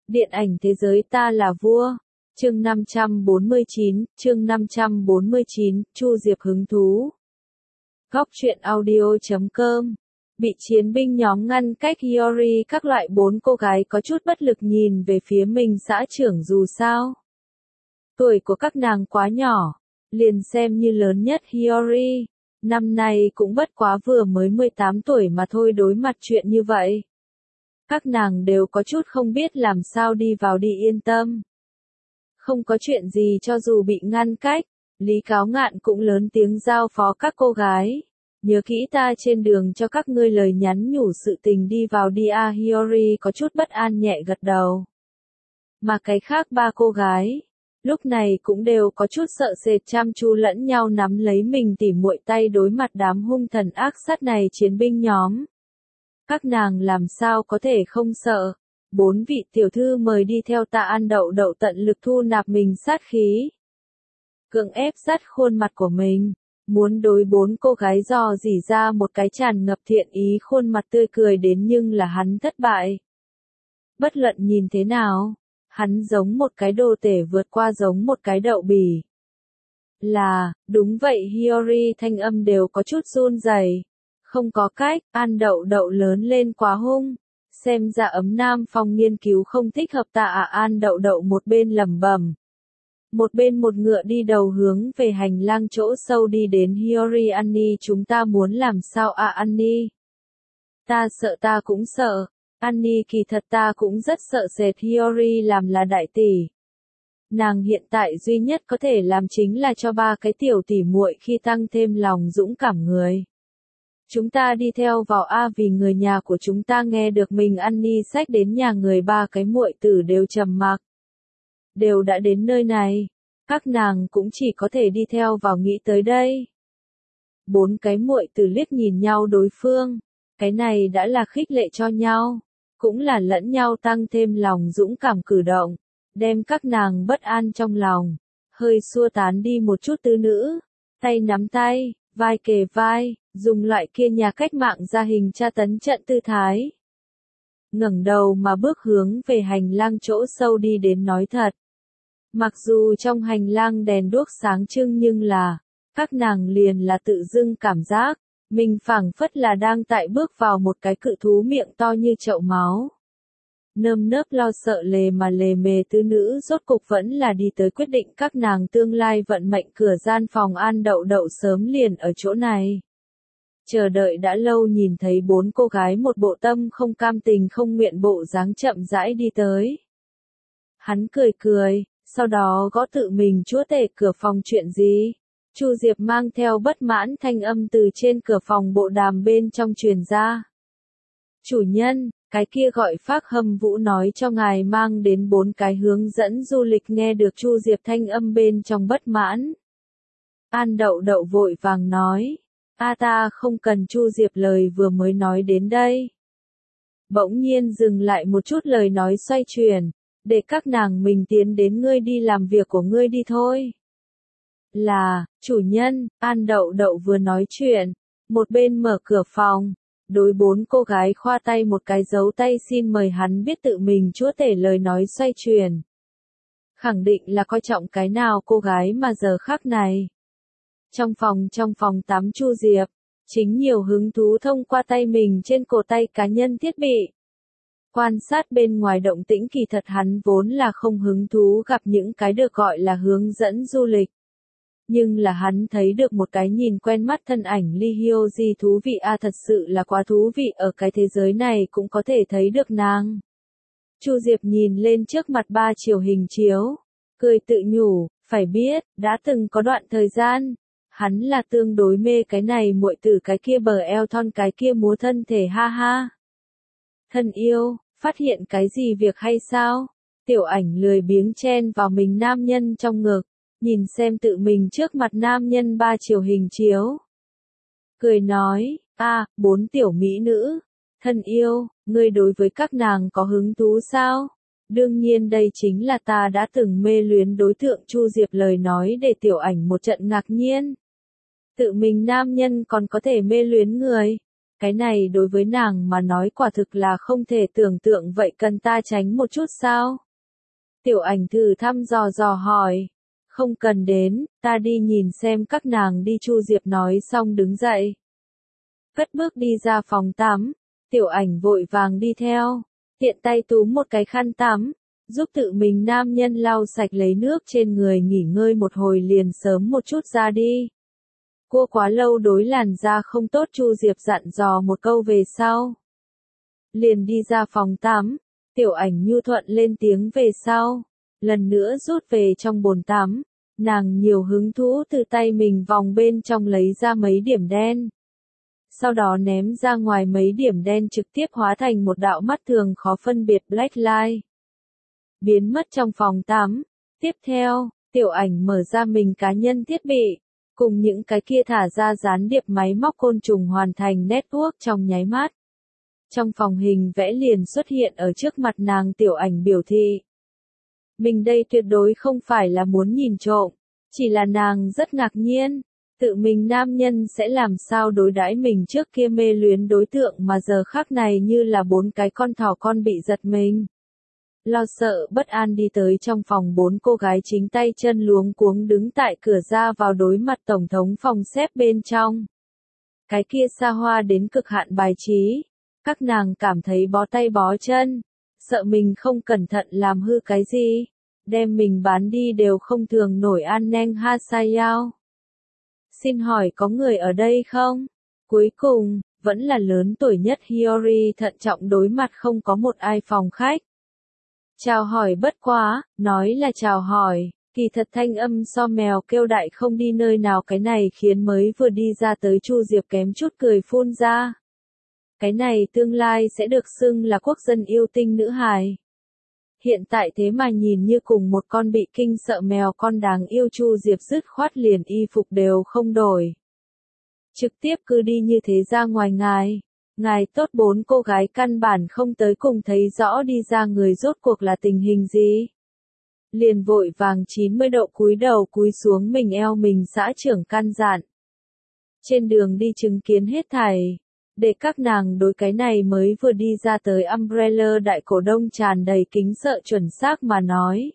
Điện ảnh thế giới ta là vua. Chương 549, Chu Diệp hứng thú. Góc truyện audio.com. Bị chiến binh nhóm ngăn cách Hiyori, các loại 4 cô gái có chút bất lực nhìn về phía mình xã trưởng, dù sao tuổi của các nàng quá nhỏ, liền xem như lớn nhất Hiyori, năm nay cũng bất quá vừa mới 18 tuổi mà thôi, đối mặt chuyện như vậy. Các nàng đều có chút không biết làm sao đi vào đi yên tâm. Không có chuyện gì cho dù bị ngăn cách, Lý Cáo Ngạn cũng lớn tiếng giao phó các cô gái. Nhớ kỹ ta trên đường cho các ngươi lời nhắn nhủ sự tình, đi vào đi a. Hiyori có chút bất an nhẹ gật đầu. Mà cái khác 3 cô gái, lúc này cũng đều có chút sợ sệt, chăm chú lẫn nhau nắm lấy mình tỉ muội tay đối mặt đám hung thần ác sát này chiến binh nhóm. Các nàng làm sao có thể không sợ. 4 vị tiểu thư mời đi theo ta. An Đậu Đậu tận lực thu nạp mình sát khí, cưỡng ép sát khuôn mặt của mình, muốn đối 4 cô gái dò dỉ ra một cái tràn ngập thiện ý khuôn mặt tươi cười đến, nhưng là hắn thất bại. Bất luận nhìn thế nào, hắn giống một cái đồ tể vượt qua giống một cái đậu bỉ. Là, đúng vậy. Hiyori thanh âm đều có chút run rẩy. Không có cách, An Đậu Đậu lớn lên quá hung. Xem ra ấm Nam Phong nghiên cứu không thích hợp ta à. An Đậu Đậu một bên lẩm bẩm, một bên một ngựa đi đầu hướng về hành lang chỗ sâu đi đến. Hiyori, Annie, chúng ta muốn làm sao à? Annie, ta sợ, ta cũng sợ. Annie, kỳ thật ta cũng rất sợ sệt. Hiyori làm là đại tỷ, nàng hiện tại duy nhất có thể làm chính là cho 3 cái tiểu tỷ muội khi tăng thêm lòng dũng cảm người. Chúng ta đi theo vào a, vì người nhà của chúng ta. Nghe được mình Annie xách đến nhà người, 3 cái muội tử đều trầm mặc. Đều đã đến nơi này, các nàng cũng chỉ có thể đi theo vào. Nghĩ tới đây, 4 cái muội tử liếc nhìn nhau đối phương, cái này đã là khích lệ cho nhau, cũng là lẫn nhau tăng thêm lòng dũng cảm cử động, đem các nàng bất an trong lòng hơi xua tán đi một chút. Tứ nữ, tay nắm tay, vai kề vai, dùng loại kia nhà cách mạng ra hình tra tấn trận tư thái, ngẩng đầu mà bước hướng về hành lang chỗ sâu đi đến. Nói thật, mặc dù trong hành lang đèn đuốc sáng trưng, nhưng là, các nàng liền là tự dưng cảm giác, mình phảng phất là đang tại bước vào một cái cự thú miệng to như chậu máu. Nơm nớp lo sợ lề mề. Tứ nữ rốt cục vẫn là đi tới quyết định các nàng tương lai vận mệnh cửa gian phòng. An Đậu Đậu sớm liền ở chỗ này chờ đợi đã lâu, nhìn thấy 4 cô gái một bộ tâm không cam tình không nguyện bộ dáng chậm rãi đi tới. Hắn cười cười, sau đó gõ tự mình chúa tể cửa phòng. Chuyện gì? Chu Diệp mang theo bất mãn thanh âm từ trên cửa phòng bộ đàm bên trong truyền ra. Chủ nhân, cái kia gọi Phác Hâm Vũ nói cho ngài mang đến 4 cái hướng dẫn du lịch. Nghe được Chu Diệp thanh âm bên trong bất mãn, An Đậu Đậu vội vàng nói, a, ta không cần. Chu Diệp lời vừa mới nói đến đây, bỗng nhiên dừng lại một chút, lời nói xoay chuyển, để các nàng mình tiến đến, ngươi đi làm việc của ngươi đi thôi. Là, chủ nhân. An Đậu Đậu vừa nói chuyện, một bên mở cửa phòng, đối 4 cô gái khoa tay một cái dấu tay xin mời. Hắn biết tự mình chúa tể lời nói xoay chuyển, khẳng định là coi trọng cái nào cô gái mà giờ khắc này. Trong phòng tắm, Chu Diệp chính nhiều hứng thú thông qua tay mình trên cổ tay cá nhân thiết bị quan sát bên ngoài động tĩnh. Kỳ thật hắn vốn là không hứng thú gặp những cái được gọi là hướng dẫn du lịch, nhưng là hắn thấy được một cái nhìn quen mắt thân ảnh Lee Hyo-ji thú vị a, thật sự là quá thú vị, ở cái thế giới này cũng có thể thấy được nàng. Chu Diệp nhìn lên trước mặt 3 chiều hình chiếu, cười tự nhủ, phải biết, đã từng có đoạn thời gian, hắn là tương đối mê cái này muội tử, cái kia bờ eo thon, cái kia múa thân thể, ha ha. Thân yêu, phát hiện cái gì việc hay sao? Tiểu Ảnh lười biếng chen vào mình nam nhân trong ngực, nhìn xem tự mình trước mặt nam nhân 3 chiều hình chiếu, cười nói, a, 4 tiểu mỹ nữ. Thân yêu, ngươi đối với các nàng có hứng thú sao? Đương nhiên, đây chính là ta đã từng mê luyến đối tượng. Chu Diệp lời nói để Tiểu Ảnh một trận ngạc nhiên. Tự mình nam nhân còn có thể mê luyến người. Cái này đối với nàng mà nói quả thực là không thể tưởng tượng, vậy cần ta tránh một chút sao? Tiểu ảnh thử thăm dò hỏi. Không cần đến, ta đi nhìn xem các nàng đi, Chu Diệp nói xong đứng dậy. Cất bước đi ra phòng tắm, tiểu ảnh vội vàng đi theo, tiện tay túm một cái khăn tắm, giúp tự mình nam nhân lau sạch lấy nước trên người, nghỉ ngơi một hồi liền sớm một chút ra đi. Cua quá lâu đối làn da không tốt, Chu Diệp dặn dò một câu về sau. Liền đi ra phòng tắm, tiểu ảnh nhu thuận lên tiếng về sau, lần nữa rút về trong bồn tắm, nàng nhiều hứng thú từ tay mình vòng bên trong lấy ra mấy điểm đen. Sau đó ném ra ngoài, mấy điểm đen trực tiếp hóa thành một đạo mắt thường khó phân biệt black light. Biến mất trong phòng tắm. Tiếp theo, tiểu ảnh mở ra mình cá nhân thiết bị, cùng những cái kia thả ra gián điệp máy móc côn trùng hoàn thành network trong nháy mắt. Trong phòng hình vẽ liền xuất hiện ở trước mặt nàng, tiểu ảnh biểu thị. Mình đây tuyệt đối không phải là muốn nhìn trộm, chỉ là nàng rất ngạc nhiên, tự mình nam nhân sẽ làm sao đối đãi mình trước kia mê luyến đối tượng mà giờ khắc này như là bốn cái con thỏ con bị giật mình. Lo sợ bất an đi tới trong phòng, bốn cô gái chính tay chân luống cuống đứng tại cửa ra vào đối mặt tổng thống phòng xếp bên trong. Cái kia xa hoa đến cực hạn bài trí, các nàng cảm thấy bó tay bó chân, sợ mình không cẩn thận làm hư cái gì, đem mình bán đi đều không thường nổi. An Neng Ha Sayao. Xin hỏi có người ở đây không? Cuối cùng, vẫn là lớn tuổi nhất Hiyori thận trọng đối mặt không có một ai phòng khách. Chào hỏi, bất quá, nói là chào hỏi, kỳ thật thanh âm so mèo kêu đại không đi nơi nào, cái này khiến mới vừa đi ra tới Chu Diệp kém chút cười phun ra. Cái này tương lai sẽ được xưng là quốc dân yêu tinh nữ hài. Hiện tại thế mà nhìn như cùng một con bị kinh sợ mèo con đáng yêu, Chu Diệp dứt khoát liền y phục đều không đổi. Trực tiếp cứ đi như thế ra ngoài. Ngài tốt. Bốn cô gái căn bản không tới cùng thấy rõ đi ra người rốt cuộc là tình hình gì. Liền vội vàng 90 độ cúi đầu cúi xuống mình eo mình xã trưởng căn dặn. Trên đường đi chứng kiến hết thảy, để các nàng đối cái này mới vừa đi ra tới Umbrella đại cổ đông tràn đầy kính sợ, chuẩn xác mà nói.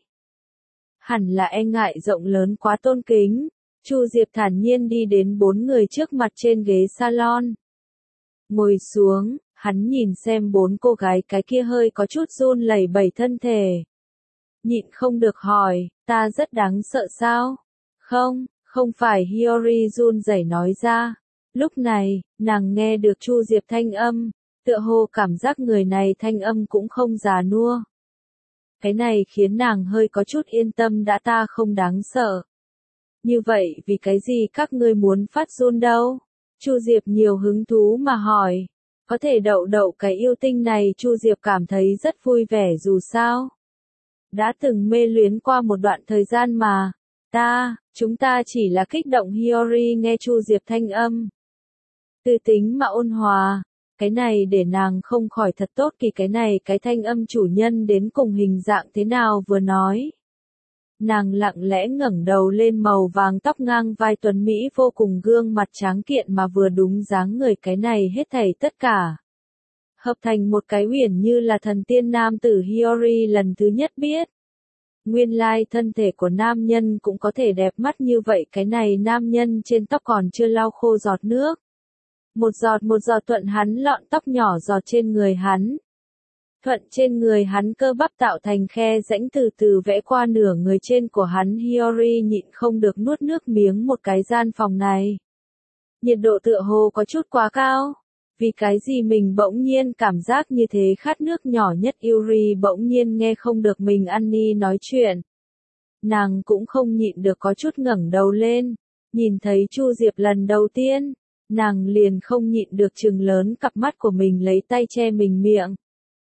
Hẳn là e ngại rộng lớn quá tôn kính. Chu Diệp thản nhiên đi đến bốn người trước mặt trên ghế salon. Ngồi xuống, hắn nhìn xem bốn cô gái cái kia hơi có chút run lẩy bẩy thân thể. Nhịn không được hỏi, ta rất đáng sợ sao? Không, không phải, Hiyori run rẩy nói ra. Lúc này, nàng nghe được Chu Diệp thanh âm, tựa hồ cảm giác người này thanh âm cũng không già nua. Cái này khiến nàng hơi có chút yên tâm, đã ta không đáng sợ. Như vậy vì cái gì các ngươi muốn phát run đâu? Chu Diệp nhiều hứng thú mà hỏi. Có thể đậu cái yêu tinh này, Chu Diệp cảm thấy rất vui vẻ, dù sao đã từng mê luyến qua một đoạn thời gian mà. Chúng ta chỉ là kích động. Hiyori nghe Chu Diệp thanh âm tư tính mà ôn hòa, cái này để nàng không khỏi thật tốt kỳ, cái này cái thanh âm chủ nhân đến cùng hình dạng thế nào vừa nói. Nàng lặng lẽ ngẩng đầu lên, màu vàng tóc ngang vai tuấn mỹ vô cùng, gương mặt tráng kiện mà vừa đúng dáng người, cái này hết thảy tất cả hợp thành một cái uyển như là thần tiên nam tử. Hiyori lần thứ nhất biết, nguyên lai thân thể của nam nhân cũng có thể đẹp mắt như vậy. Cái này nam nhân trên tóc còn chưa lau khô giọt nước, một giọt thuận hắn lọn tóc nhỏ giọt trên người hắn. Thuận trên người hắn cơ bắp tạo thành khe rãnh từ từ vẽ qua nửa người trên của hắn. Hiyori nhịn không được nuốt nước miếng một cái. Gian phòng này nhiệt độ tựa hồ có chút quá cao. Vì cái gì mình bỗng nhiên cảm giác như thế khát nước. Nhỏ nhất Yuri bỗng nhiên nghe không được mình Annie nói chuyện. Nàng cũng không nhịn được có chút ngẩng đầu lên, nhìn thấy Chu Diệp lần đầu tiên, nàng liền không nhịn được trừng lớn cặp mắt của mình, lấy tay che mình miệng.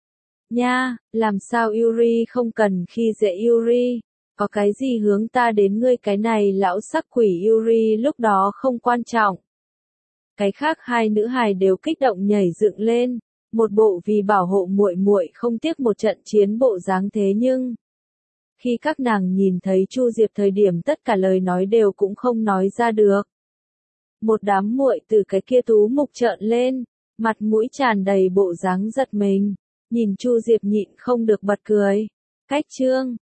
Nha, làm sao Yuri, không cần khi dễ Yuri, có cái gì hướng ta đến ngươi cái này lão sắc quỷ. Yuri lúc đó không quan trọng. Cái khác hai nữ hài đều kích động nhảy dựng lên, một bộ vì bảo hộ muội muội không tiếc một trận chiến bộ dáng. Thế nhưng khi các nàng nhìn thấy Chu Diệp thời điểm, tất cả lời nói đều cũng không nói ra được. Một đám muội từ cái kia tú mục trợn lên, mặt mũi tràn đầy bộ dáng giật mình. Nhìn Chu Diệp nhịn không được bật cười. Cách chương